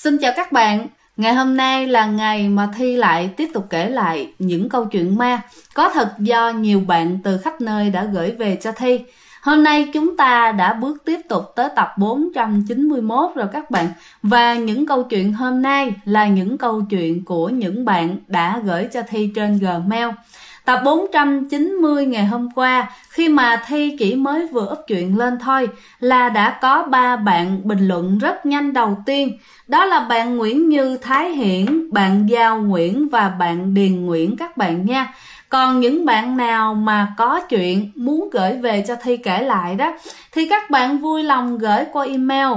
Xin chào các bạn, ngày hôm nay là ngày mà Thi lại tiếp tục kể lại những câu chuyện ma có thật do nhiều bạn từ khắp nơi đã gửi về cho Thi. Hôm nay chúng ta đã bước tiếp tục tới tập 491 rồi các bạn. Và những câu chuyện hôm nay là những câu chuyện của những bạn đã gửi cho Thi trên Gmail. Tập 490 ngày hôm qua, khi mà Thi chỉ mới vừa up chuyện lên thôi, là đã có 3 bạn bình luận rất nhanh đầu tiên. Đó là bạn Nguyễn Như Thái Hiển, bạn Giao Nguyễn và bạn Điền Nguyễn các bạn nha. Còn những bạn nào mà có chuyện muốn gửi về cho Thi kể lại đó, thì các bạn vui lòng gửi qua email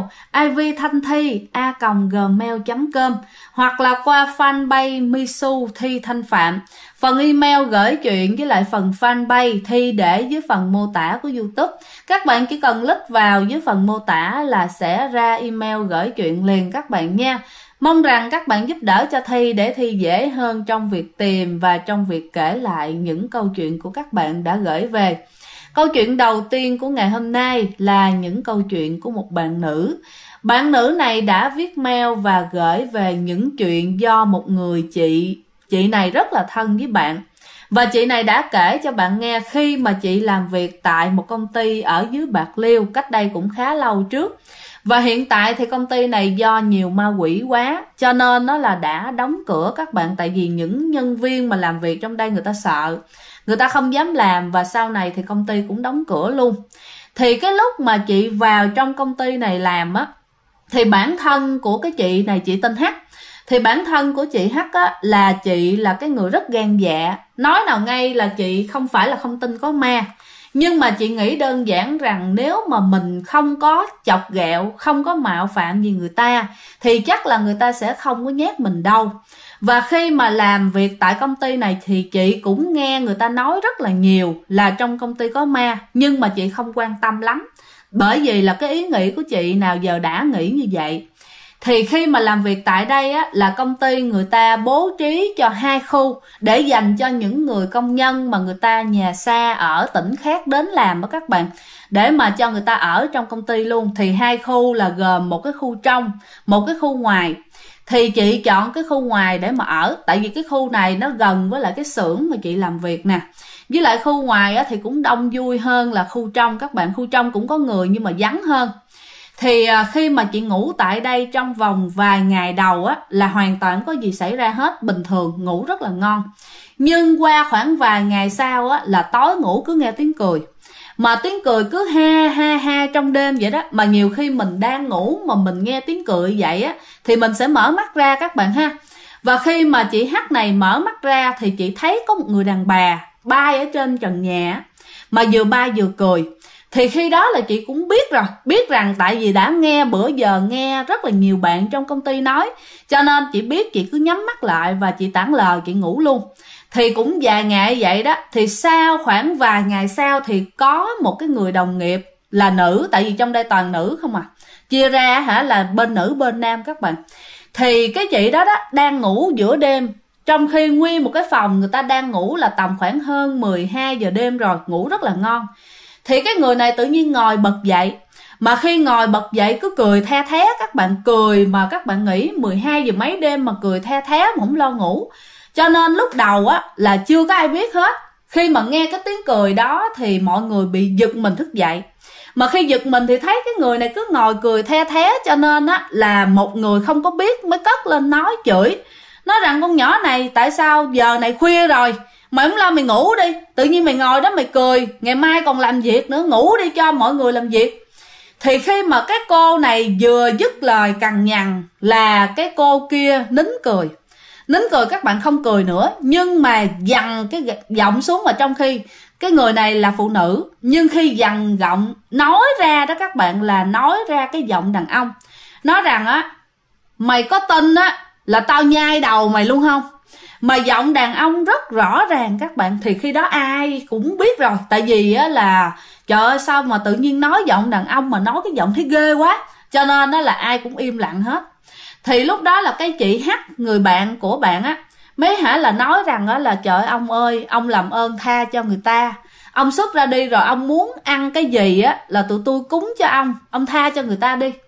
ivthanthi@gmail.com hoặc là qua fanpage Misu Thi Thanh Phạm. Phần email gửi chuyện với lại phần fanpage Thi để dưới phần mô tả của YouTube. Các bạn chỉ cần click vào dưới phần mô tả là sẽ ra email gửi chuyện liền các bạn nha. Mong rằng các bạn giúp đỡ cho Thi để Thi dễ hơn trong việc tìm và trong việc kể lại những câu chuyện của các bạn đã gửi về. Câu chuyện đầu tiên của ngày hôm nay là những câu chuyện của một bạn nữ. Bạn nữ này đã viết mail và gửi về những chuyện do một người chị này rất là thân với bạn. Và chị này đã kể cho bạn nghe khi mà chị làm việc tại một công ty ở dưới Bạc Liêu cách đây cũng khá lâu trước. Và hiện tại thì công ty này do nhiều ma quỷ quá cho nên nó là đã đóng cửa các bạn. Tại vì những nhân viên mà làm việc trong đây người ta sợ, người ta không dám làm, và sau này thì công ty cũng đóng cửa luôn. Thì cái lúc mà chị vào trong công ty này làm á, thì bản thân của cái chị này, chị tên H, thì bản thân của chị H á, là chị là cái người rất gan dạ. Nói nào ngay là chị không phải là không tin có ma, nhưng mà chị nghĩ đơn giản rằng nếu mà mình không có chọc ghẹo, không có mạo phạm gì người ta thì chắc là người ta sẽ không có nhát mình đâu. Và khi mà làm việc tại công ty này thì chị cũng nghe người ta nói rất là nhiều là trong công ty có ma, nhưng mà chị không quan tâm lắm, bởi vì là cái ý nghĩ của chị nào giờ đã nghĩ như vậy. Thì khi mà làm việc tại đây á, là công ty người ta bố trí cho 2 khu để dành cho những người công nhân mà người ta nhà xa ở tỉnh khác đến làm đó các bạn, để mà cho người ta ở trong công ty luôn. Thì 2 khu là gồm một cái khu trong, một cái khu ngoài. Thì chị chọn cái khu ngoài để mà ở, tại vì cái khu này nó gần với lại cái xưởng mà chị làm việc nè. Với lại khu ngoài á, thì cũng đông vui hơn là khu trong các bạn. Khu trong cũng có người nhưng mà vắng hơn. Thì khi mà chị ngủ tại đây trong vòng vài ngày đầu á, là hoàn toàn không có gì xảy ra hết, bình thường, ngủ rất là ngon. Nhưng qua khoảng vài ngày sau á, là tối ngủ cứ nghe tiếng cười. Mà tiếng cười cứ ha ha ha trong đêm vậy đó. Mà nhiều khi mình đang ngủ mà mình nghe tiếng cười vậy á, thì mình sẽ mở mắt ra các bạn ha. Và khi mà chị H này mở mắt ra thì chị thấy có một người đàn bà bay ở trên trần nhà, mà vừa bay vừa cười. Thì khi đó là chị cũng biết rồi, biết rằng tại vì đã nghe bữa giờ nghe rất là nhiều bạn trong công ty nói, cho nên chị biết, chị cứ nhắm mắt lại và chị tản lờ, chị ngủ luôn. Thì cũng vài ngày vậy đó, thì sau khoảng vài ngày sau thì có một cái người đồng nghiệp là nữ, tại vì trong đây toàn nữ không à, chia ra là bên nữ bên nam các bạn. Thì cái chị đó đang ngủ giữa đêm, trong khi nguyên một cái phòng người ta đang ngủ là tầm khoảng hơn 12 giờ đêm rồi, ngủ rất là ngon. Thì cái người này tự nhiên ngồi bật dậy, mà khi ngồi bật dậy cứ cười the thé các bạn. Cười mà các bạn nghĩ 12 giờ mấy đêm mà cười the thé mà không lo ngủ. Cho nên lúc đầu á là chưa có ai biết hết. Khi mà nghe cái tiếng cười đó thì mọi người bị giật mình thức dậy. Mà khi giật mình thì thấy cái người này cứ ngồi cười the thé, cho nên á là một người không có biết mới cất lên nói chửi, nói rằng con nhỏ này tại sao giờ này khuya rồi mày không lo mày ngủ đi, tự nhiên mày ngồi đó mày cười, ngày mai còn làm việc nữa, ngủ đi cho mọi người làm việc. Thì khi mà cái cô này vừa dứt lời cằn nhằn là cái cô kia nín cười. Nín cười các bạn, không cười nữa, nhưng mà dằn cái giọng xuống. Mà trong khi cái người này là phụ nữ, nhưng khi dằn giọng nói ra đó các bạn, là nói ra cái giọng đàn ông, nói rằng á mày có tin á là tao nhai đầu mày luôn không. Mà giọng đàn ông rất rõ ràng các bạn. Thì khi đó ai cũng biết rồi, tại vì á là trời ơi sao mà tự nhiên nói giọng đàn ông mà nói cái giọng thấy ghê quá, cho nên đó là ai cũng im lặng hết. Thì lúc đó là cái chị H, người bạn của bạn á, mới là nói rằng á là trời ông ơi, ông làm ơn tha cho người ta, ông xuất ra đi, rồi ông muốn ăn cái gì á là tụi tôi cúng cho ông tha cho người ta đi.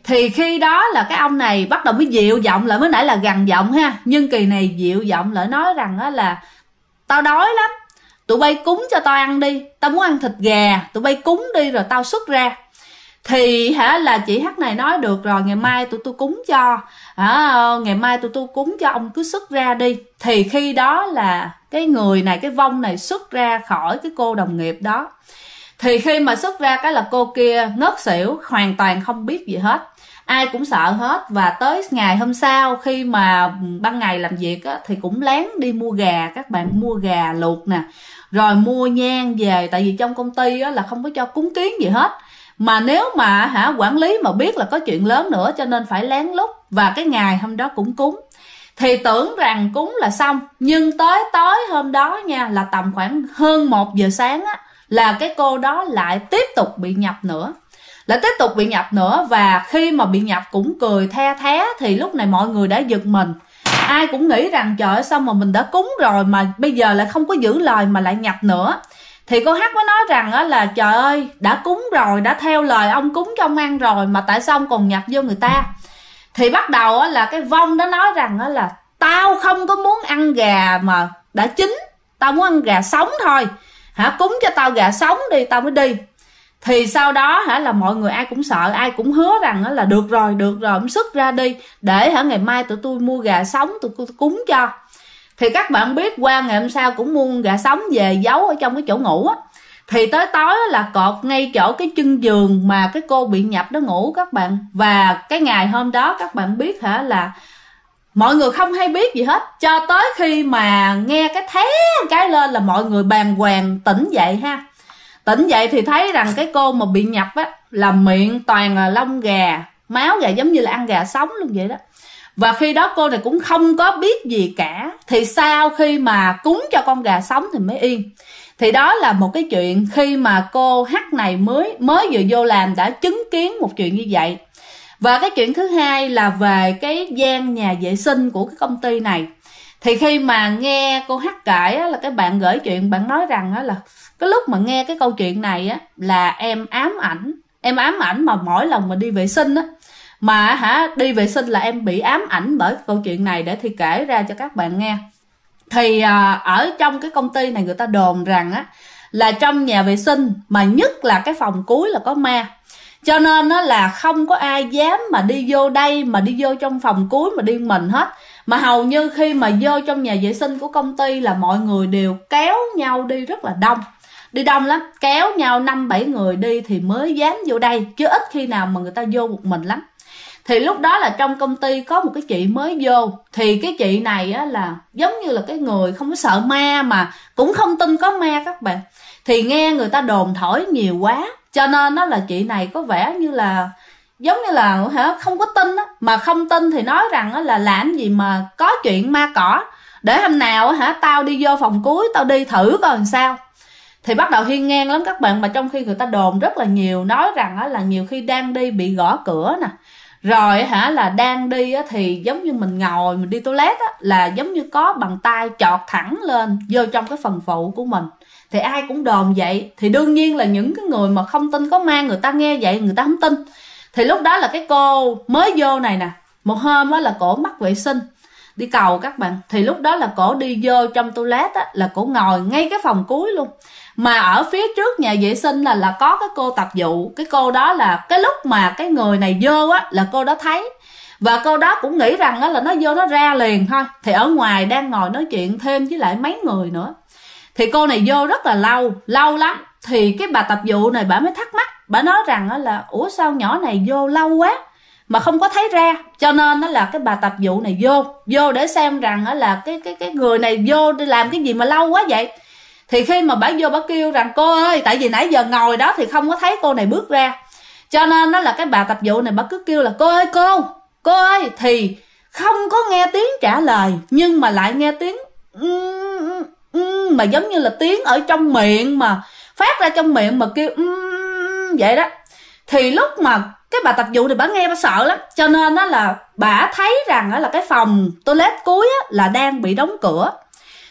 Thì khi đó là cái ông này bắt đầu mới dịu giọng lại, mới nãy là gằn giọng ha, nhưng kỳ này dịu giọng lại nói rằng đó là tao đói lắm, tụi bay cúng cho tao ăn đi, tao muốn ăn thịt gà, tụi bay cúng đi rồi tao xuất ra. Thì là chị H này nói được rồi, ngày mai tụi tôi cúng cho, ngày mai tụi tôi cúng cho, ông cứ xuất ra đi. Thì khi đó là cái người này, cái vong này xuất ra khỏi cái cô đồng nghiệp đó. Thì khi mà xuất ra cái là cô kia ngất xỉu, hoàn toàn không biết gì hết, ai cũng sợ hết. Và tới ngày hôm sau khi mà ban ngày làm việc á, thì cũng lén đi mua gà, các bạn, mua gà luộc nè, rồi mua nhang về, tại vì trong công ty á, là không có cho cúng kiến gì hết. Mà nếu mà quản lý mà biết là có chuyện lớn nữa, cho nên phải lén lút. Và cái ngày hôm đó cũng cúng, thì tưởng rằng cúng là xong. Nhưng tới tối hôm đó nha, là tầm khoảng hơn 1 giờ sáng á, là cái cô đó lại tiếp tục bị nhập nữa, và khi mà bị nhập cũng cười the thé. Thì lúc này mọi người đã giật mình, ai cũng nghĩ rằng trời ơi, sao mà mình đã cúng rồi mà bây giờ lại không có giữ lời mà lại nhập nữa. Thì cô H mới nói rằng á, là trời ơi, đã cúng rồi, đã theo lời ông cúng cho ông ăn rồi, mà tại sao ông còn nhập vô người ta. Thì bắt đầu á, là cái vong đó nói rằng á, là tao không có muốn ăn gà mà đã chín, tao muốn ăn gà sống thôi, cúng cho tao gà sống đi tao mới đi. Thì sau đó là mọi người ai cũng sợ, ai cũng hứa rằng là được rồi ông xuất ra đi, để ngày mai tụi tôi mua gà sống tụi tôi cúng cho. Thì các bạn biết, qua ngày hôm sau cũng mua gà sống về giấu ở trong cái chỗ ngủ á. Thì tới tối là cột ngay chỗ cái chân giường mà cái cô bị nhập đó ngủ các bạn. Và cái ngày hôm đó các bạn biết là mọi người không hay biết gì hết, cho tới khi mà nghe cái thé cái lên là mọi người bàng hoàng tỉnh dậy ha. Tỉnh dậy thì thấy rằng cái cô mà bị nhập á, là miệng toàn là lông gà, máu gà, giống như là ăn gà sống luôn vậy đó. Và khi đó cô này cũng không có biết gì cả. Thì sau khi mà cúng cho con gà sống thì mới yên. Thì đó là một cái chuyện khi mà cô H này mới vừa vô làm đã chứng kiến một chuyện như vậy. Và cái chuyện thứ hai là về cái gian nhà vệ sinh của cái công ty này. Thì khi mà nghe cô H kể á, là cái bạn gửi chuyện, bạn nói rằng á, là cái lúc mà nghe cái câu chuyện này á, là em ám ảnh mà mỗi lần mà đi vệ sinh á, mà đi vệ sinh là em bị ám ảnh bởi câu chuyện này, để thì kể ra cho các bạn nghe. Thì ở trong cái công ty này người ta đồn rằng á, là trong nhà vệ sinh mà nhất là cái phòng cuối là có ma. Cho nên nó là không có ai dám mà đi vô đây, mà đi vô trong phòng cuối mà đi mình hết. Mà hầu như khi mà vô trong nhà vệ sinh của công ty là mọi người đều kéo nhau đi rất là đông. Đi đông lắm, kéo nhau 5-7 người đi thì mới dám vô đây, chứ ít khi nào mà người ta vô một mình lắm. Thì lúc đó là trong công ty có một cái chị mới vô. Thì cái chị này á, là giống như là cái người không có sợ ma mà cũng không tin có ma các bạn. Thì nghe người ta đồn thổi nhiều quá, cho nên đó là chị này có vẻ như là giống như là không có tin á. Mà không tin thì nói rằng là làm gì mà có chuyện ma cỏ, để hôm nào tao đi vô phòng cuối tao đi thử coi làm sao. Thì bắt đầu hiên ngang lắm các bạn. Mà trong khi người ta đồn rất là nhiều, nói rằng là nhiều khi đang đi bị gõ cửa nè, rồi là đang đi thì giống như mình ngồi mình đi toilet á, là giống như có bàn tay chọt thẳng lên vô trong cái phần phụ của mình. Thì ai cũng đồn vậy. Thì đương nhiên là những cái người mà không tin có ma, người ta nghe vậy người ta không tin. Thì lúc đó là cái cô mới vô này nè, một hôm á là cổ mắc vệ sinh đi cầu các bạn. Thì lúc đó là cổ đi vô trong toilet á, là cổ ngồi ngay cái phòng cuối luôn. Mà ở phía trước nhà vệ sinh là có cái cô tập vụ. Cái cô đó là cái lúc mà cái người này vô á, là cô đó thấy. Và cô đó cũng nghĩ rằng á, là nó vô nó ra liền thôi. Thì ở ngoài đang ngồi nói chuyện thêm với lại mấy người nữa. Thì cô này vô rất là lâu lắm. Thì cái bà tập vụ này bà mới thắc mắc. Bà nói rằng á, là ủa sao nhỏ này vô lâu quá mà không có thấy ra. Cho nên đó là cái bà tập vụ này vô để xem rằng đó là cái người này vô đi làm cái gì mà lâu quá vậy. Thì khi mà bà vô bà kêu rằng cô ơi, tại vì nãy giờ ngồi đó thì không có thấy cô này bước ra. Cho nên đó là cái bà tập vụ này bà cứ kêu là cô ơi. Thì không có nghe tiếng trả lời, nhưng mà lại nghe tiếng mà giống như là tiếng ở trong miệng, mà phát ra trong miệng mà kêu vậy đó. Thì lúc mà cái bà tập vụ này bà nghe bà sợ lắm. Cho nên đó là bà thấy rằng là cái phòng toilet cuối là đang bị đóng cửa.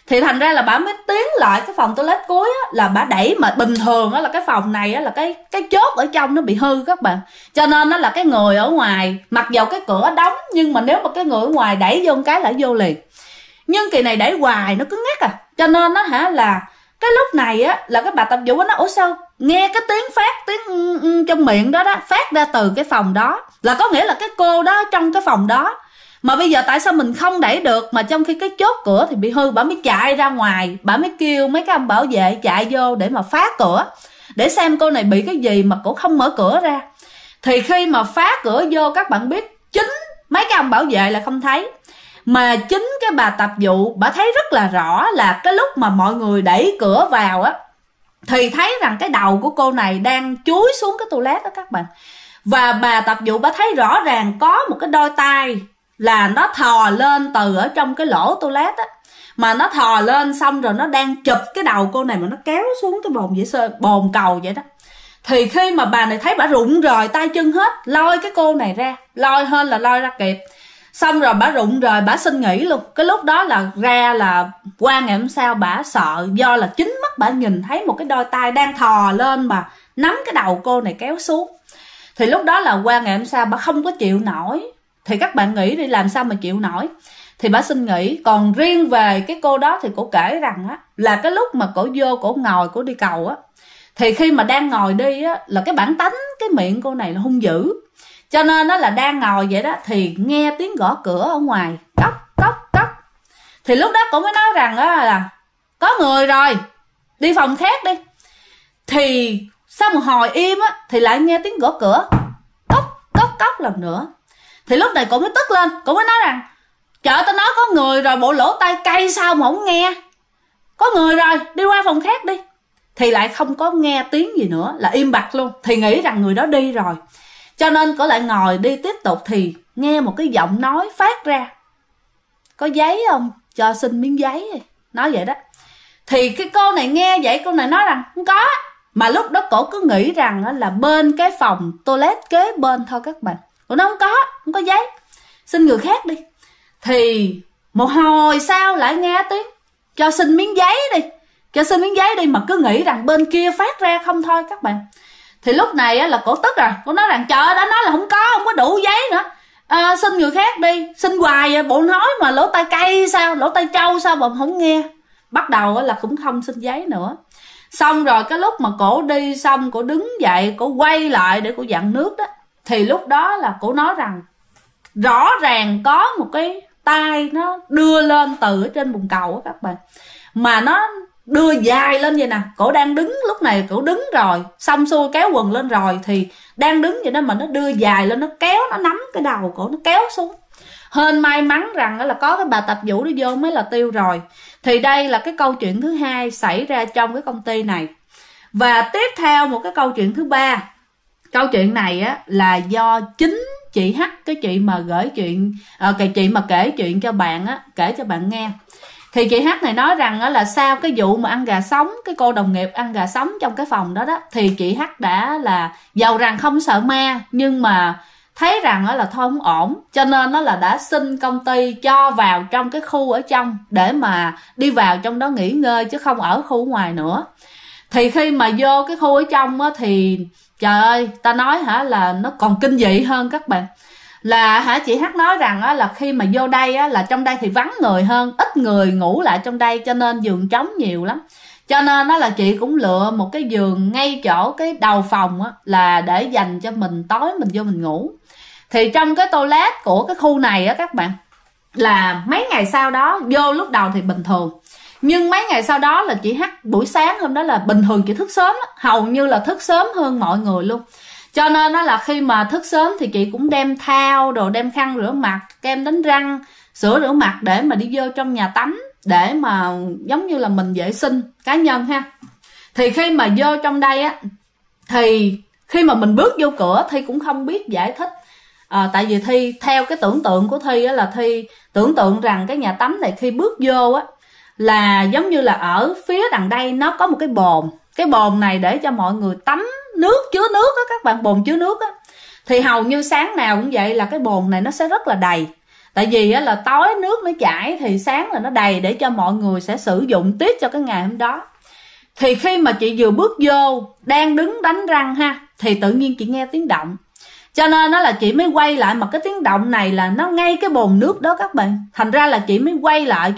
Thì thành ra là bà mới tiến lại cái phòng toilet cuối á, là bà đẩy. Mà bình thường á là cái phòng này á là cái chốt ở trong nó bị hư các bạn, cho nên nó là cái người ở ngoài mặc dầu cái cửa đóng, nhưng mà nếu mà cái người ở ngoài đẩy vô một cái là vô liền. Nhưng kỳ này đẩy hoài nó cứ ngắt cho nên nó là cái lúc này á là cái bà tập vụ nó ủa sao nghe cái tiếng phát, tiếng trong miệng đó phát ra từ cái phòng đó, là có nghĩa là cái cô đó trong cái phòng đó. Mà bây giờ tại sao mình không đẩy được, mà trong khi cái chốt cửa thì bị hư, bà mới chạy ra ngoài, bà mới kêu mấy cái ông bảo vệ chạy vô để mà phá cửa, để xem cô này bị cái gì mà cổ không mở cửa ra. Thì khi mà phá cửa vô, các bạn biết chính mấy cái ông bảo vệ là không thấy, mà chính cái bà tập vụ bà thấy rất là rõ là cái lúc mà mọi người đẩy cửa vào á, thì thấy rằng cái đầu của cô này đang chúi xuống cái toilet đó các bạn. Và bà tập vụ bà thấy rõ ràng có một cái đôi tay là nó thò lên từ ở trong cái lỗ toilet á, mà nó thò lên xong rồi nó đang chụp cái đầu cô này mà nó kéo xuống cái bồn vệ sinh, bồn cầu vậy đó. Thì khi mà bà này thấy bà rụng rời tay chân hết, lôi cái cô này ra, lôi hơn là lôi ra kịp, xong rồi bà rụng rời, bà xin nghỉ luôn. Cái lúc đó là ra là qua ngày hôm sau bà sợ, do là chính mắt bà nhìn thấy một cái đôi tay đang thò lên mà nắm cái đầu cô này kéo xuống. Thì lúc đó là qua ngày hôm sau bà không có chịu nổi. Thì các bạn nghĩ đi, làm sao mà chịu nổi, thì bà xin nghỉ. Còn riêng về cái cô đó thì cổ kể rằng á, là cái lúc mà cổ vô cổ ngồi cổ đi cầu á, thì khi mà đang ngồi đi á, là cái bản tánh cái miệng cô này là hung dữ, cho nên nó là đang ngồi vậy đó thì nghe tiếng gõ cửa ở ngoài, cốc cốc cốc. Thì lúc đó cổ mới nói rằng á là có người rồi, đi phòng khác đi. Thì sau một hồi im á thì lại nghe tiếng gõ cửa cốc cốc cốc lần nữa. Thì lúc này cổ mới tức lên, cổ mới nói rằng trời, tao nói có người rồi, bộ lỗ tai cay sao mà không nghe, có người rồi, đi qua phòng khác đi. Thì lại không có nghe tiếng gì nữa, là im bặt luôn. Thì nghĩ rằng người đó đi rồi, cho nên cổ lại ngồi đi tiếp tục. Thì nghe một cái giọng nói phát ra, có giấy không, cho xin miếng giấy, nói vậy đó. Thì cái cô này nghe vậy, cô này nói rằng không có. Mà lúc đó cổ cứ nghĩ rằng là bên cái phòng toilet kế bên thôi các bạn. Cô nói không có giấy, xin người khác đi. Thì một hồi sau lại nghe tiếng cho xin miếng giấy đi, cho xin miếng giấy đi, mà cứ nghĩ rằng bên kia phát ra không thôi các bạn. Thì lúc này á, là cổ tức rồi, cổ nói rằng trời ơi, đã nói là không có đủ giấy nữa, xin người khác đi, xin hoài vậy, bộ nói mà lỗ tai cay sao, lỗ tai trâu sao mà không nghe. Bắt đầu á, là cũng không xin giấy nữa. Xong rồi cái lúc mà cổ đi xong, cổ đứng dậy, cổ quay lại để cổ dặn nước đó. Thì lúc đó là cổ nói rằng rõ ràng có một cái tay nó đưa lên từ ở trên bồn cầu á các bạn, mà nó đưa dài lên vậy nè. Cổ đang đứng, lúc này cổ đứng rồi, xong xuôi kéo quần lên rồi, thì đang đứng vậy đó mà nó đưa dài lên, nó kéo, nó nắm cái đầu cổ, nó kéo xuống. Hên may mắn rằng là có cái bà tập vụ đi vô mới là tiêu rồi. Thì đây là cái câu chuyện thứ hai xảy ra trong cái công ty này. Và tiếp theo một cái câu chuyện thứ ba. Câu chuyện này á là do chính chị H, cái chị mà gửi chuyện, cái chị mà kể chuyện cho bạn á, kể cho bạn nghe. Thì chị H này nói rằng á là sau cái vụ mà ăn gà sống, cái cô đồng nghiệp ăn gà sống trong cái phòng đó đó, thì chị H đã là giàu rằng không sợ ma, nhưng mà thấy rằng á là thôi không ổn, cho nên nó là đã xin công ty cho vào trong cái khu ở trong để mà đi vào trong đó nghỉ ngơi, chứ không ở khu ngoài nữa. Thì khi mà vô cái khu ở trong á thì trời ơi, ta nói là nó còn kinh dị hơn các bạn. Là chị H nói rằng á, là khi mà vô đây á, là trong đây thì vắng người hơn, ít người ngủ lại trong đây, cho nên giường trống nhiều lắm. Cho nên đó là chị cũng lựa một cái giường ngay chỗ cái đầu phòng á, là để dành cho mình tối mình vô mình ngủ. Thì trong cái toilet của cái khu này á các bạn, là mấy ngày sau đó vô lúc đầu thì bình thường, nhưng mấy ngày sau đó là chị H buổi sáng hôm đó là bình thường chị thức sớm đó, hầu như là thức sớm hơn mọi người luôn. Cho nên đó là khi mà thức sớm thì chị cũng đem thao đồ, đem khăn rửa mặt, kem đánh răng, sữa rửa mặt để mà đi vô trong nhà tắm, để mà giống như là mình vệ sinh cá nhân ha. Thì khi mà vô trong đây á, thì khi mà mình bước vô cửa Thi cũng không biết giải thích. Tại vì Thi theo cái tưởng tượng của Thi á, là Thi tưởng tượng rằng cái nhà tắm này khi bước vô á, là giống như là ở phía đằng đây nó có một cái bồn. Cái bồn này để cho mọi người tắm nước, chứa nước á các bạn, bồn chứa nước á. Thì hầu như sáng nào cũng vậy, là cái bồn này nó sẽ rất là đầy. Tại vì là tối nước nó chảy thì sáng là nó đầy để cho mọi người sẽ sử dụng tiếp cho cái ngày hôm đó. Thì khi mà chị vừa bước vô, đang đứng đánh răng ha, thì tự nhiên chị nghe tiếng động. Cho nên là chị mới quay lại, mà cái tiếng động này là nó ngay cái bồn nước đó các bạn. Thành ra là chị mới quay lại,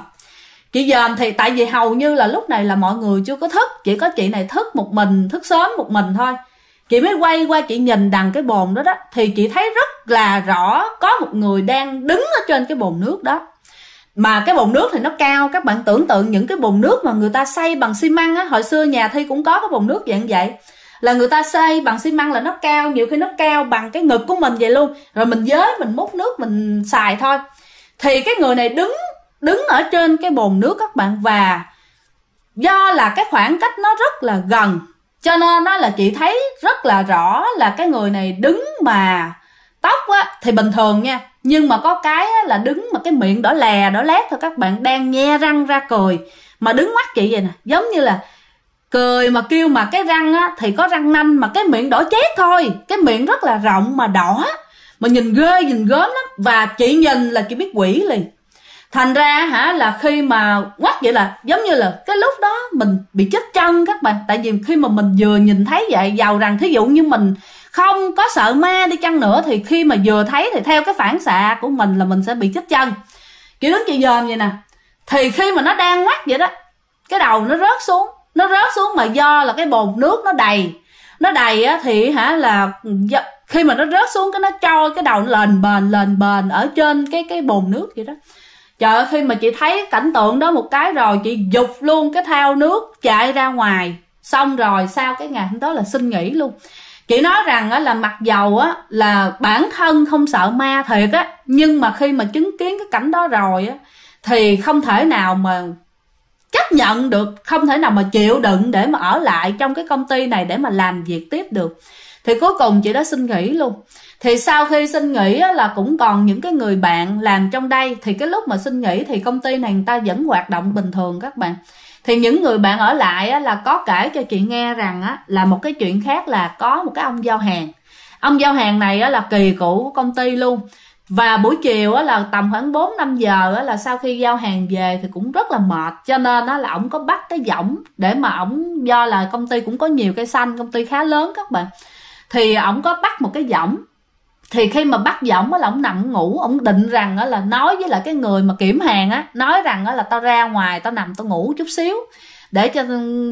chị dòm thì tại vì hầu như là lúc này là mọi người chưa có thức, chỉ có chị này thức một mình, thức sớm một mình thôi. Chị mới quay qua chị nhìn đằng cái bồn đó đó, thì chị thấy rất là rõ có một người đang đứng ở trên cái bồn nước đó. Mà cái bồn nước thì nó cao, các bạn tưởng tượng những cái bồn nước mà người ta xây bằng xi măng á, hồi xưa nhà Thi cũng có cái bồn nước dạng vậy, là người ta xây bằng xi măng là nó cao, nhiều khi nó cao bằng cái ngực của mình vậy luôn, rồi mình giới mình múc nước mình xài thôi. Thì cái người này đứng ở trên cái bồn nước các bạn, và do là cái khoảng cách nó rất là gần, cho nên nó là chị thấy rất là rõ là cái người này đứng mà tóc á thì bình thường nha, nhưng mà có cái là đứng mà cái miệng đỏ lè đỏ lét thôi các bạn, đang nhe răng ra cười, mà đứng mắt chị vậy nè, giống như là cười mà kêu, mà cái răng á thì có răng nanh, mà cái miệng đỏ chét thôi, cái miệng rất là rộng mà đỏ, mà nhìn ghê nhìn gớm lắm. Và chị nhìn là chị biết quỷ liền. Thành ra là khi mà quát vậy là giống như là cái lúc đó mình bị chết chân các bạn. Tại vì khi mà mình vừa nhìn thấy vậy, giàu rằng thí dụ như mình không có sợ ma đi chăng nữa, thì khi mà vừa thấy thì theo cái phản xạ của mình là mình sẽ bị chết chân. Chị đứng chị dòm vậy nè, thì khi mà nó đang quát vậy đó, cái đầu nó rớt xuống, mà do là cái bồn nước nó đầy á, thì là khi mà nó rớt xuống cái nó trôi cái đầu nó lên bền ở trên cái bồn nước vậy đó. Trời ơi, khi mà chị thấy cảnh tượng đó một cái rồi, chị giục luôn cái thao nước chạy ra ngoài. Xong rồi sau cái ngày hôm đó là xin nghỉ luôn. Chị nói rằng á, là mặc dầu á, là bản thân không sợ ma thiệt á, nhưng mà khi mà chứng kiến cái cảnh đó rồi á, thì không thể nào mà chấp nhận được, không thể nào mà chịu đựng để mà ở lại trong cái công ty này để mà làm việc tiếp được. Thì cuối cùng chị đã xin nghỉ luôn. Thì sau khi xin nghỉ á, là cũng còn những cái người bạn làm trong đây. Thì cái lúc mà xin nghỉ thì công ty này người ta vẫn hoạt động bình thường các bạn. Thì những người bạn ở lại á, là có kể cho chị nghe rằng á, là một cái chuyện khác là có một cái ông giao hàng. Ông giao hàng này á, là kỳ cựu của công ty luôn. Và buổi chiều á, là tầm khoảng 4-5 giờ á, là sau khi giao hàng về thì cũng rất là mệt. Cho nên á, là ổng có bắt cái võng để mà ổng, do là công ty cũng có nhiều cây xanh, công ty khá lớn các bạn. Thì ổng có bắt một cái võng. Thì khi mà bắt võng á, là ổng nằm ngủ, ổng định rằng á, là nói với lại cái người mà kiểm hàng á, nói rằng á, là tao ra ngoài tao nằm tao ngủ chút xíu để cho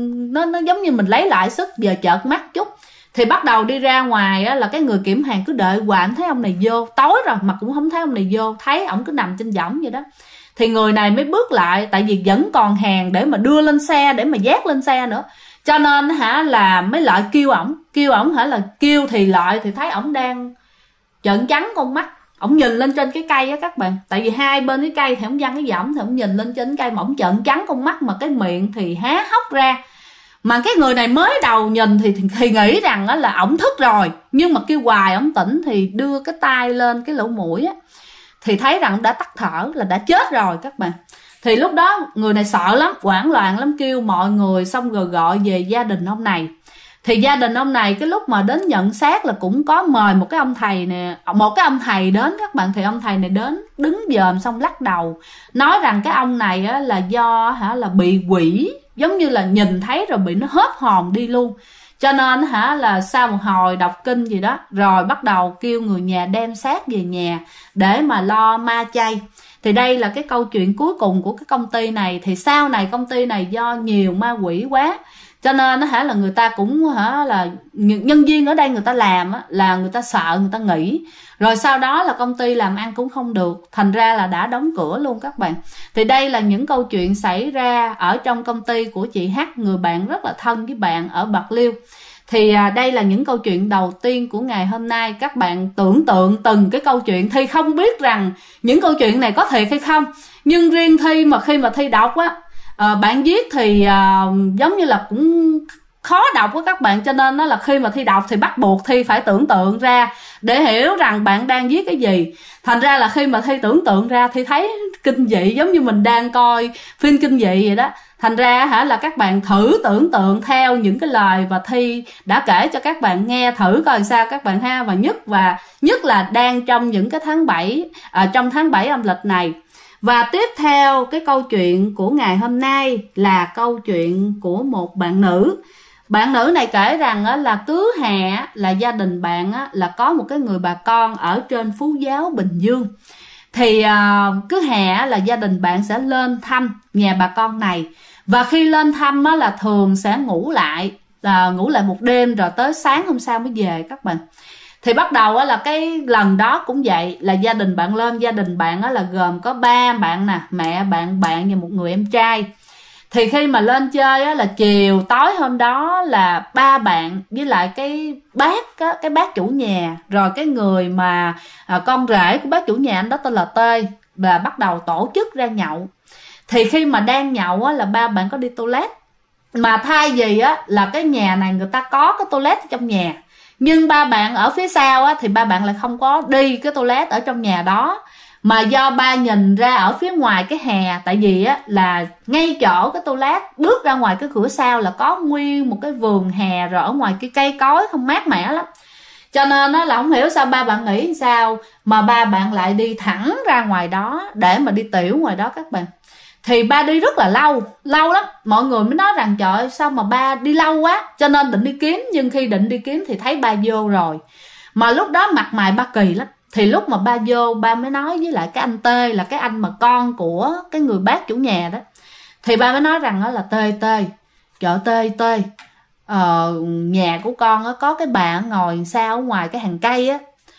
nó giống như mình lấy lại sức, giờ chợt mắt chút. Thì bắt đầu đi ra ngoài á, là cái người kiểm hàng cứ đợi hoài, thấy ông này vô, tối rồi mà cũng không thấy ông này vô, thấy ổng cứ nằm trên võng vậy đó. Thì người này mới bước lại, tại vì vẫn còn hàng để mà đưa lên xe, để mà vác lên xe nữa. Cho nên là mới lại kêu ổng là kêu thì lại thì thấy ổng đang trợn trắng con mắt, ổng nhìn lên trên cái cây á các bạn. Tại vì hai bên cái cây thì ổng văng cái võng, thì ổng nhìn lên trên cái cây mà ổng trợn trắng con mắt, mà cái miệng thì há hốc ra. Mà cái người này mới đầu nhìn thì nghĩ rằng á, là ổng thức rồi, nhưng mà kêu hoài ổng tỉnh, thì đưa cái tay lên cái lỗ mũi á, thì thấy rằng ổng đã tắt thở, là đã chết rồi các bạn. Thì lúc đó người này sợ lắm, hoảng loạn lắm, kêu mọi người, xong rồi gọi về gia đình ông này. Thì gia đình ông này cái lúc mà đến nhận xác là cũng có mời một cái ông thầy nè, một cái ông thầy đến các bạn. Thì ông thầy này đến đứng dòm xong lắc đầu, nói rằng cái ông này á, là do là bị quỷ, giống như là nhìn thấy rồi bị nó hớp hồn đi luôn. Cho nên là sau một hồi đọc kinh gì đó, rồi bắt đầu kêu người nhà đem xác về nhà để mà lo ma chay. Thì đây là cái câu chuyện cuối cùng của cái công ty này. Thì sau này công ty này do nhiều ma quỷ quá, cho nên là người ta cũng là nhân viên ở đây người ta làm là người ta sợ, người ta nghỉ. Rồi sau đó là công ty làm ăn cũng không được, thành ra là đã đóng cửa luôn các bạn. Thì đây là những câu chuyện xảy ra ở trong công ty của chị H, người bạn rất là thân với bạn ở Bạc Liêu. Thì đây là những câu chuyện đầu tiên của ngày hôm nay. Các bạn tưởng tượng từng cái câu chuyện. Thi không biết rằng những câu chuyện này có thiệt hay không, nhưng riêng Thi mà khi mà Thi đọc á, bạn viết thì giống như là cũng khó đọc của các bạn. Cho nên đó là khi mà Thi đọc thì bắt buộc Thi phải tưởng tượng ra để hiểu rằng bạn đang viết cái gì. Thành ra là khi mà Thi tưởng tượng ra, Thi thấy kinh dị, giống như mình đang coi phim kinh dị vậy đó. Thành ra là các bạn thử tưởng tượng theo những cái lời và Thi đã kể cho các bạn nghe thử coi sao các bạn ha. Và nhất là đang trong những cái tháng 7, trong tháng 7 âm lịch này. Và tiếp theo cái câu chuyện của ngày hôm nay là câu chuyện của một bạn nữ. Bạn nữ này kể rằng là cứ hè là gia đình bạn là có một cái người bà con ở trên Phú Giáo, Bình Dương. Thì cứ hè là gia đình bạn sẽ lên thăm nhà bà con này. Và khi lên thăm là thường sẽ ngủ lại một đêm rồi tới sáng hôm sau mới về các bạn. Thì bắt đầu là cái lần đó cũng vậy, là gia đình bạn lên, gia đình bạn là gồm có ba bạn nè, mẹ bạn và một người em trai. Thì khi mà lên chơi là chiều tối hôm đó là ba bạn với lại cái bác chủ nhà, rồi cái người mà con rể của bác chủ nhà, anh đó tên là Tê, và bắt đầu tổ chức ra nhậu. Thì khi mà đang nhậu là ba bạn có đi toilet, mà thay vì là cái nhà này người ta có cái toilet trong nhà, nhưng ba bạn ở phía sau thì ba bạn lại không có đi cái toilet ở trong nhà đó, mà do ba nhìn ra ở phía ngoài cái hè. Tại vì là ngay chỗ cái toilet bước ra ngoài cái cửa sau là có nguyên một cái vườn hè, rồi ở ngoài cái cây cối không mát mẻ lắm. Cho nên là không hiểu sao ba bạn nghĩ sao mà ba bạn lại đi thẳng ra ngoài đó để mà đi tiểu ngoài đó các bạn. Thì ba đi rất là lâu lắm. Mọi người mới nói rằng trời ơi, sao mà ba đi lâu quá. Cho nên định đi kiếm, nhưng khi định đi kiếm thì thấy ba vô rồi. Mà lúc đó mặt mày ba kỳ lắm. Thì lúc mà ba vô, ba mới nói với lại cái anh Tê, là cái anh mà con của cái người bác chủ nhà đó. Thì ba mới nói rằng là Tê, trời Tê, nhà của con có cái bà ngồi sao ở ngoài cái hàng cây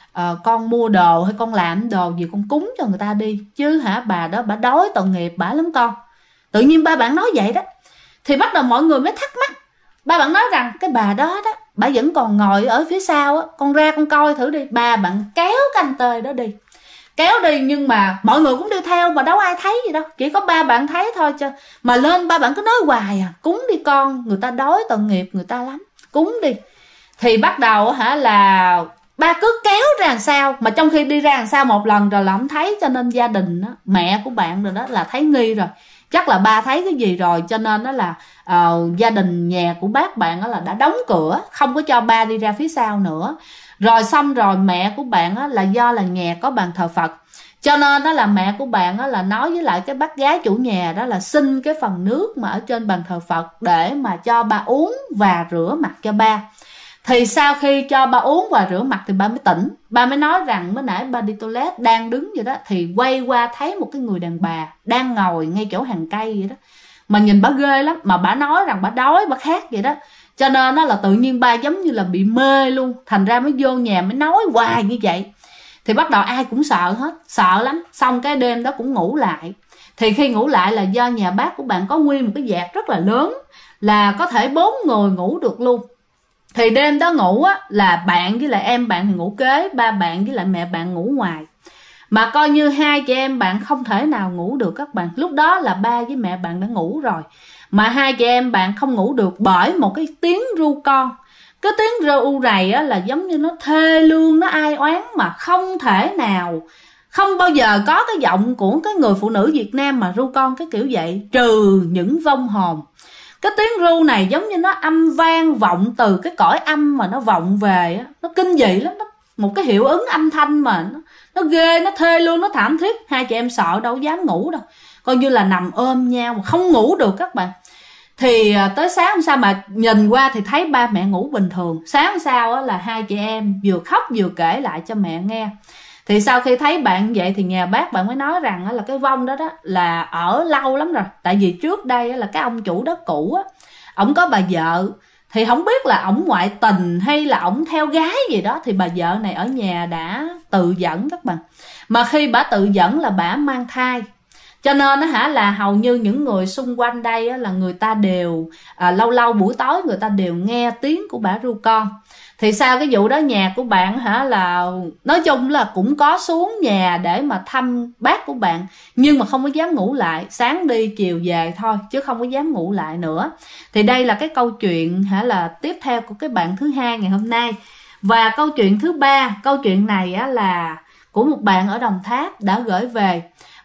con mua đồ hay con làm đồ gì con cúng cho người ta đi chứ bà đó bà đói tội nghiệp bà lắm con. Tự nhiên ba bạn nói vậy đó. Thì bắt đầu mọi người mới thắc mắc. Ba bạn nói rằng cái bà đó bà vẫn còn ngồi ở phía sau con ra con coi thử đi. Ba bạn kéo cái anh Tê đó đi, kéo đi, nhưng mà mọi người cũng đi theo mà đâu ai thấy gì đâu, chỉ có ba bạn thấy thôi. Mà lên ba bạn cứ nói hoài cúng đi con, người ta đói tội nghiệp người ta lắm, cúng đi. Thì bắt đầu là ba cứ kéo ra làm sao, mà trong khi đi ra làm sao một lần rồi là không thấy. Cho nên gia đình mẹ của bạn rồi đó là thấy nghi rồi, chắc là ba thấy cái gì rồi. Cho nên đó là gia đình nhà của bác bạn là đã đóng cửa, không có cho ba đi ra phía sau nữa. Rồi xong rồi mẹ của bạn là do là nhà có bàn thờ Phật, cho nên đó là mẹ của bạn là nói với lại cái bác gái chủ nhà đó là xin cái phần nước mà ở trên bàn thờ Phật để mà cho ba uống và rửa mặt cho ba. Thì sau khi cho ba uống và rửa mặt thì ba mới tỉnh. Ba mới nói rằng mới nãy ba đi toilet đang đứng vậy đó, thì quay qua thấy một cái người đàn bà đang ngồi ngay chỗ hàng cây vậy đó, mà nhìn bà ghê lắm. Mà bà nói rằng bà đói bà khát vậy đó. Cho nên là tự nhiên ba giống như là bị mê luôn. Thành ra mới vô nhà mới nói hoài như vậy. Thì bắt đầu ai cũng sợ hết, sợ lắm. Xong cái đêm đó cũng ngủ lại. Thì khi ngủ lại là do nhà bác của bạn có nguyên một cái vạt rất là lớn, là có thể 4 người ngủ được luôn. Thì đêm đó ngủ là bạn với lại em bạn thì ngủ kế, ba bạn với lại mẹ bạn ngủ ngoài. Mà coi như hai chị em bạn không thể nào ngủ được các bạn. Lúc đó là ba với mẹ bạn đã ngủ rồi, mà hai chị em bạn không ngủ được bởi một cái tiếng ru con. Cái tiếng ru này là giống như nó thê lương, nó ai oán, mà không thể nào, không bao giờ có cái giọng của cái người phụ nữ Việt Nam mà ru con cái kiểu vậy, trừ những vong hồn. Cái tiếng ru này giống như nó âm vang vọng từ cái cõi âm mà nó vọng về, nó kinh dị lắm. Một cái hiệu ứng âm thanh mà nó ghê, nó thê lương, nó thảm thiết. Hai chị em sợ đâu dám ngủ đâu, coi như là nằm ôm nhau mà không ngủ được các bạn. Thì tới sáng hôm sau mà nhìn qua thì thấy ba mẹ ngủ bình thường. Sáng hôm sau là hai chị em vừa khóc vừa kể lại cho mẹ nghe. Thì sau khi thấy bạn vậy thì nhà bác bạn mới nói rằng là cái vong đó là ở lâu lắm rồi. Tại vì trước đây là cái ông chủ đất cũ ổng có bà vợ. Thì không biết là ổng ngoại tình hay là ổng theo gái gì đó. Thì bà vợ này ở nhà đã tự dẫn các bạn. Mà khi bà tự dẫn là bà mang thai. Cho nên là hầu như những người xung quanh đây là người ta đều lâu lâu buổi tối người ta đều nghe tiếng của bà ru con. Thì sau cái vụ đó nhà của bạn là nói chung là cũng có xuống nhà để mà thăm bác của bạn, nhưng mà không có dám ngủ lại, sáng đi chiều về thôi chứ không có dám ngủ lại nữa. Thì đây là cái câu chuyện là tiếp theo của cái bạn thứ hai ngày hôm nay. Và câu chuyện thứ ba, câu chuyện này là của một bạn ở Đồng Tháp đã gửi về.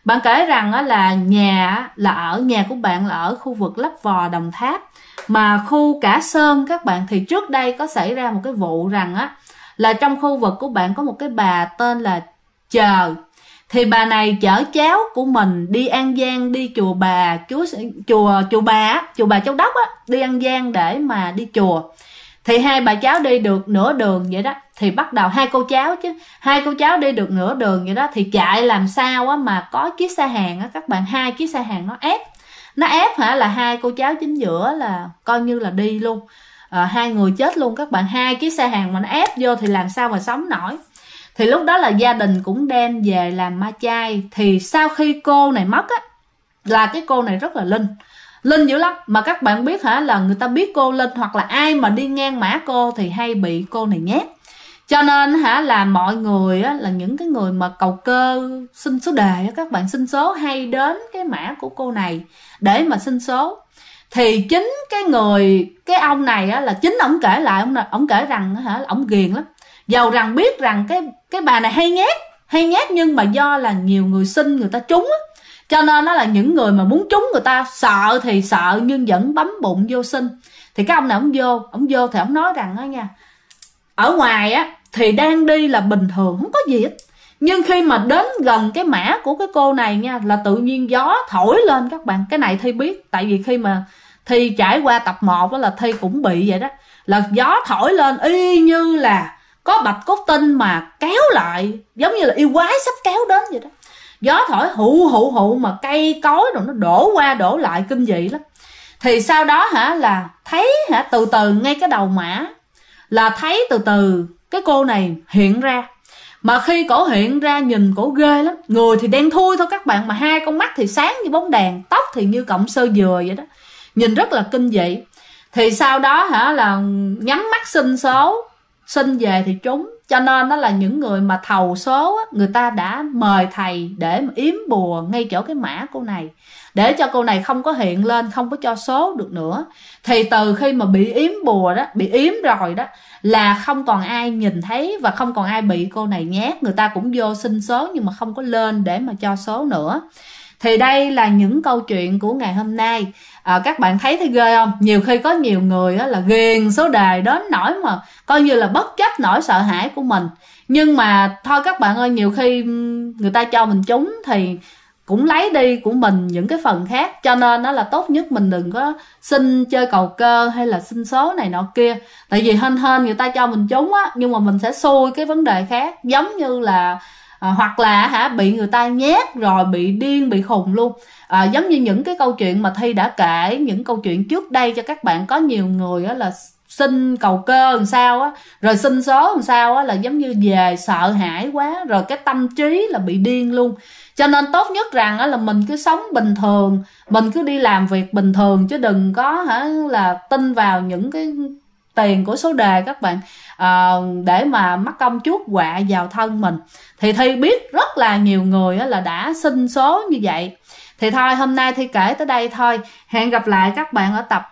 Bạn kể rằng á, là nhà của bạn là ở khu vực Lấp Vò, Đồng Tháp, mà khu Cả Sơn các bạn, thì trước đây có xảy ra một cái vụ rằng á là trong khu vực của bạn có một cái bà tên là Chờ. Thì bà này chở cháu của mình đi An Giang, đi chùa bà Châu Đốc á, đi An Giang để mà đi chùa. Thì hai bà cháu đi được nửa đường vậy đó, thì bắt đầu hai cô cháu đi được nửa đường vậy đó, thì chạy làm sao á mà có chiếc xe hàng á các bạn, hai chiếc xe hàng nó ép là hai cô cháu chính giữa là coi như là đi luôn, hai người chết luôn các bạn. Hai chiếc xe hàng mà nó ép vô thì làm sao mà sống nổi. Thì lúc đó là gia đình cũng đem về làm ma chay. Thì sau khi cô này mất á, là cái cô này rất là linh dữ lắm, mà các bạn biết là người ta biết cô linh, hoặc là ai mà đi ngang mã cô thì hay bị cô này nhát. Cho nên là mọi người á, là những cái người mà cầu cơ xin số đề á, các bạn xin số hay đến cái mã của cô này để mà xin số. Thì chính cái ông này á, là chính ổng kể lại, ổng kể rằng ổng ghiền lắm, dầu rằng biết rằng cái bà này hay nhát, nhưng mà do là nhiều người xin người ta trúng á, cho nên nó là những người mà muốn trúng người ta sợ thì sợ nhưng vẫn bấm bụng vô xin. Thì cái ông này ổng vô thì ổng nói rằng á nha, ở ngoài á thì đang đi là bình thường không có gì hết, nhưng khi mà đến gần cái mã của cái cô này nha, là tự nhiên gió thổi lên các bạn. Cái này Thi biết, tại vì khi mà Thi trải qua tập 1 đó là Thi cũng bị vậy đó, là gió thổi lên y như là có bạch cốt tinh mà kéo lại, giống như là yêu quái sắp kéo đến vậy đó. Gió thổi hụ mà cây cối rồi nó đổ qua đổ lại kinh dị lắm. Thì sau đó là thấy từ từ ngay cái đầu mã là thấy từ từ cái cô này hiện ra. Mà khi cổ hiện ra nhìn cổ ghê lắm, người thì đen thui thôi các bạn, mà hai con mắt thì sáng như bóng đèn, tóc thì như cọng sơ dừa vậy đó, nhìn rất là kinh dị. Thì sau đó là nhắm mắt xin số, xin về thì trúng. Cho nên đó là những người mà thầu số á, người ta đã mời thầy để mà yếm bùa ngay chỗ cái mã cô này, để cho cô này không có hiện lên, không có cho số được nữa. Thì từ khi mà bị yếm bùa đó, bị yếm rồi đó, là không còn ai nhìn thấy và không còn ai bị cô này nhát. Người ta cũng vô xin số nhưng mà không có lên để mà cho số nữa. Thì đây là những câu chuyện của ngày hôm nay. Các bạn thấy ghê không? Nhiều khi có nhiều người là ghiền số đề đến nỗi mà coi như là bất chấp nỗi sợ hãi của mình. Nhưng mà thôi các bạn ơi, nhiều khi người ta cho mình trúng thì cũng lấy đi của mình những cái phần khác. Cho nên đó là tốt nhất mình đừng có xin chơi cầu cơ hay là xin số này nọ kia. Tại vì hên người ta cho mình trúng á, nhưng mà mình sẽ xui cái vấn đề khác. Giống như là hoặc là bị người ta nhát rồi bị điên bị khùng luôn. Giống như những cái câu chuyện mà Thi đã kể, những câu chuyện trước đây cho các bạn. Có nhiều người là xin cầu cơ làm sao á, rồi xin số làm sao á, là giống như về sợ hãi quá, rồi cái tâm trí là bị điên luôn. Cho nên tốt nhất rằng là mình cứ sống bình thường, mình cứ đi làm việc bình thường, chứ đừng có là tin vào những cái tiền của số đề các bạn, để mà mắc công chuốc họa vào thân mình. Thì Thi biết rất là nhiều người là đã xin số như vậy. Thì thôi hôm nay Thi kể tới đây thôi. Hẹn gặp lại các bạn ở tập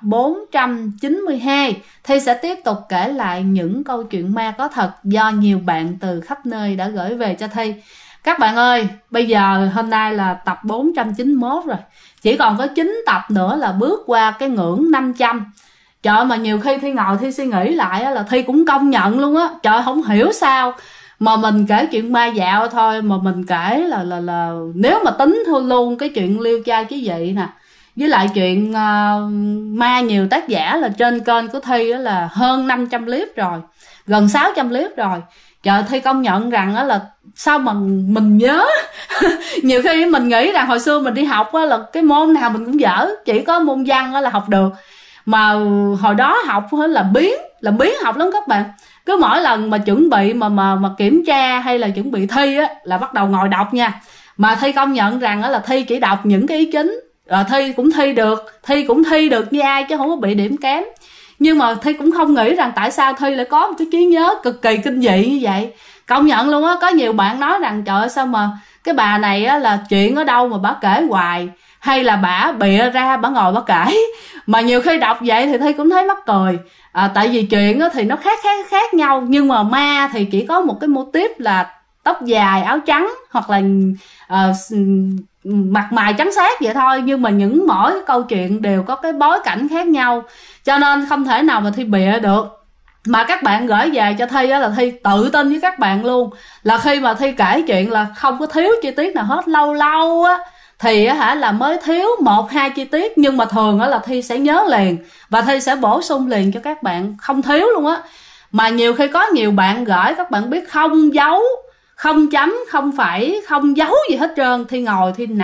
492. Thi sẽ tiếp tục kể lại những câu chuyện ma có thật do nhiều bạn từ khắp nơi đã gửi về cho Thi. Các bạn ơi, bây giờ hôm nay là tập 491 rồi, chỉ còn có 9 tập nữa là bước qua cái ngưỡng 500. Trời, mà nhiều khi Thi ngồi Thi suy nghĩ lại là Thi cũng công nhận luôn á. Trời, không hiểu sao mà mình kể chuyện ma dạo thôi mà mình kể là nếu mà tính thôi luôn cái chuyện liêu trai chí dị nè, với lại chuyện ma nhiều tác giả là trên kênh của Thi đó là hơn 500 clip rồi, gần 600 clip rồi. Trời, Thi công nhận rằng là sao mà mình nhớ nhiều khi mình nghĩ rằng hồi xưa mình đi học là cái môn nào mình cũng dở, chỉ có môn văn là học được. Mà hồi đó học là biến học lắm các bạn. Cứ mỗi lần mà chuẩn bị mà kiểm tra hay là chuẩn bị thi á là bắt đầu ngồi đọc nha. Mà Thi công nhận rằng là Thi chỉ đọc những cái ý chính, rồi Thi cũng thi được như ai chứ không có bị điểm kém. Nhưng mà Thi cũng không nghĩ rằng tại sao Thi lại có một cái trí nhớ cực kỳ kinh dị như vậy. Công nhận luôn á, có nhiều bạn nói rằng trời ơi sao mà cái bà này á là chuyện ở đâu mà bà kể hoài, hay là bả bịa ra bả ngồi bả kể. Mà nhiều khi đọc vậy thì Thi cũng thấy mắc cười. Tại vì chuyện thì nó khác nhau, nhưng mà ma thì chỉ có một cái mô típ là tóc dài áo trắng, hoặc là mặt mày trắng xác vậy thôi, nhưng mà mỗi cái câu chuyện đều có cái bối cảnh khác nhau, cho nên không thể nào mà Thi bịa được. Mà các bạn gửi về cho Thi á là Thi tự tin với các bạn luôn, là khi mà Thi kể chuyện là không có thiếu chi tiết nào hết. Lâu lâu á thì là mới thiếu 1-2 chi tiết, nhưng mà thường á là Thi sẽ nhớ liền và Thi sẽ bổ sung liền cho các bạn, không thiếu luôn á. Mà nhiều khi có nhiều bạn gửi, các bạn biết không dấu, không chấm, không phẩy, không dấu gì hết trơn. Thi ngồi Thi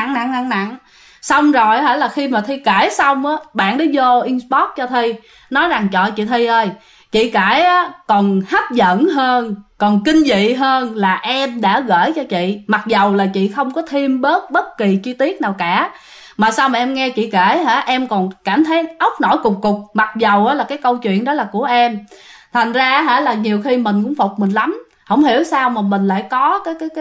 nặng. Xong rồi là khi mà Thi kể xong á, bạn đó vô inbox cho Thi nói rằng trời chị Thi ơi, chị kể á còn hấp dẫn hơn, còn kinh dị hơn là em đã gửi cho chị, mặc dầu là chị không có thêm bớt bất kỳ chi tiết nào cả, mà sao mà em nghe chị kể em còn cảm thấy óc nổi cục cục, mặc dầu á là cái câu chuyện đó là của em. Thành ra là nhiều khi mình cũng phục mình lắm, không hiểu sao mà mình lại có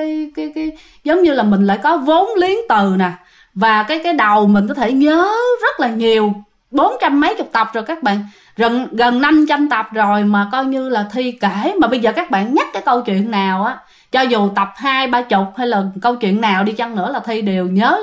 cái giống như là mình lại có vốn liếng từ nè, và cái đầu mình có thể nhớ rất là nhiều, 400 mấy chục tập rồi các bạn, gần 500 tập rồi mà coi như là Thi kể. Mà bây giờ các bạn nhắc cái câu chuyện nào á, cho dù tập 20-30 hay là câu chuyện nào đi chăng nữa là Thi đều nhớ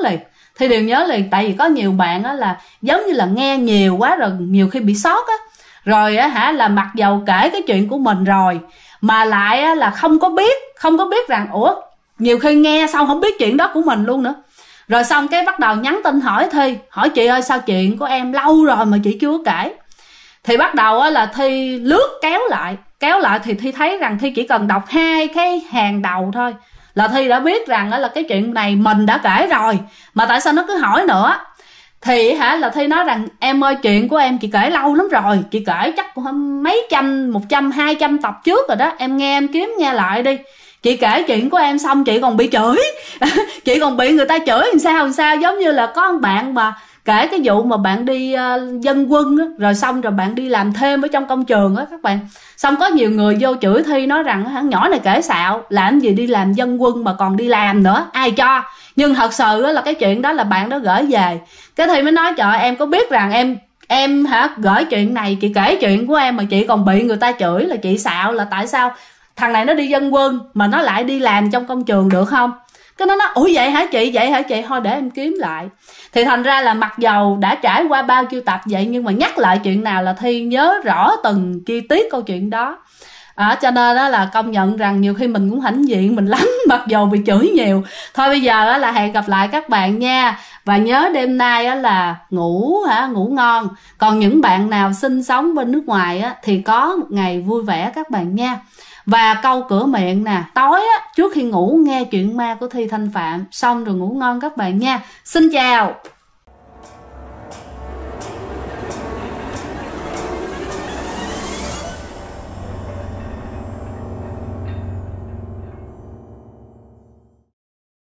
liền. Tại vì có nhiều bạn á là giống như là nghe nhiều quá rồi nhiều khi bị sót á, rồi là mặc dầu kể cái chuyện của mình rồi mà lại là không có biết rằng nhiều khi nghe xong không biết chuyện đó của mình luôn nữa. Rồi xong cái bắt đầu nhắn tin hỏi Thi, hỏi chị ơi sao chuyện của em lâu rồi mà chị chưa kể. Thì bắt đầu là Thi lướt kéo lại thì Thi thấy rằng Thi chỉ cần đọc 2 cái hàng đầu thôi là Thi đã biết rằng là cái chuyện này mình đã kể rồi, mà tại sao nó cứ hỏi nữa. Thì là Thi nói rằng em ơi, chuyện của em chị kể lâu lắm rồi, chị kể chắc mấy trăm, 100-200 tập trước rồi đó, em nghe em kiếm nghe lại đi. Chị kể chuyện của em xong chị còn bị chửi chị còn bị người ta chửi làm sao, giống như là có một bạn mà kể cái vụ mà bạn đi dân quân á, rồi xong rồi bạn đi làm thêm ở trong công trường á các bạn, xong có nhiều người vô chửi Thi nói rằng hắn nhỏ này kể xạo, làm gì đi làm dân quân mà còn đi làm nữa, ai cho. Nhưng thật sự là cái chuyện đó là bạn đó gửi về, cái Thi mới nói trời, em có biết rằng em gửi chuyện này, chị kể chuyện của em mà chị còn bị người ta chửi là chị xạo, là tại sao thằng này nó đi dân quân mà nó lại đi làm trong công trường được không? Cái nó nói ủa vậy hả chị, thôi để em kiếm lại. Thì thành ra là mặc dầu đã trải qua bao nhiêu tập vậy, nhưng mà nhắc lại chuyện nào là Thi nhớ rõ từng chi tiết câu chuyện đó. Cho nên đó là công nhận rằng nhiều khi mình cũng hãnh diện mình lắm mặc dầu bị chửi nhiều. Thôi bây giờ là hẹn gặp lại các bạn nha. Và nhớ đêm nay là ngủ ngon. Còn những bạn nào sinh sống bên nước ngoài thì có một ngày vui vẻ các bạn nha. Và câu cửa miệng nè, tối trước khi ngủ nghe chuyện ma của Thi Thanh Phạm, xong rồi ngủ ngon các bạn nha. Xin chào.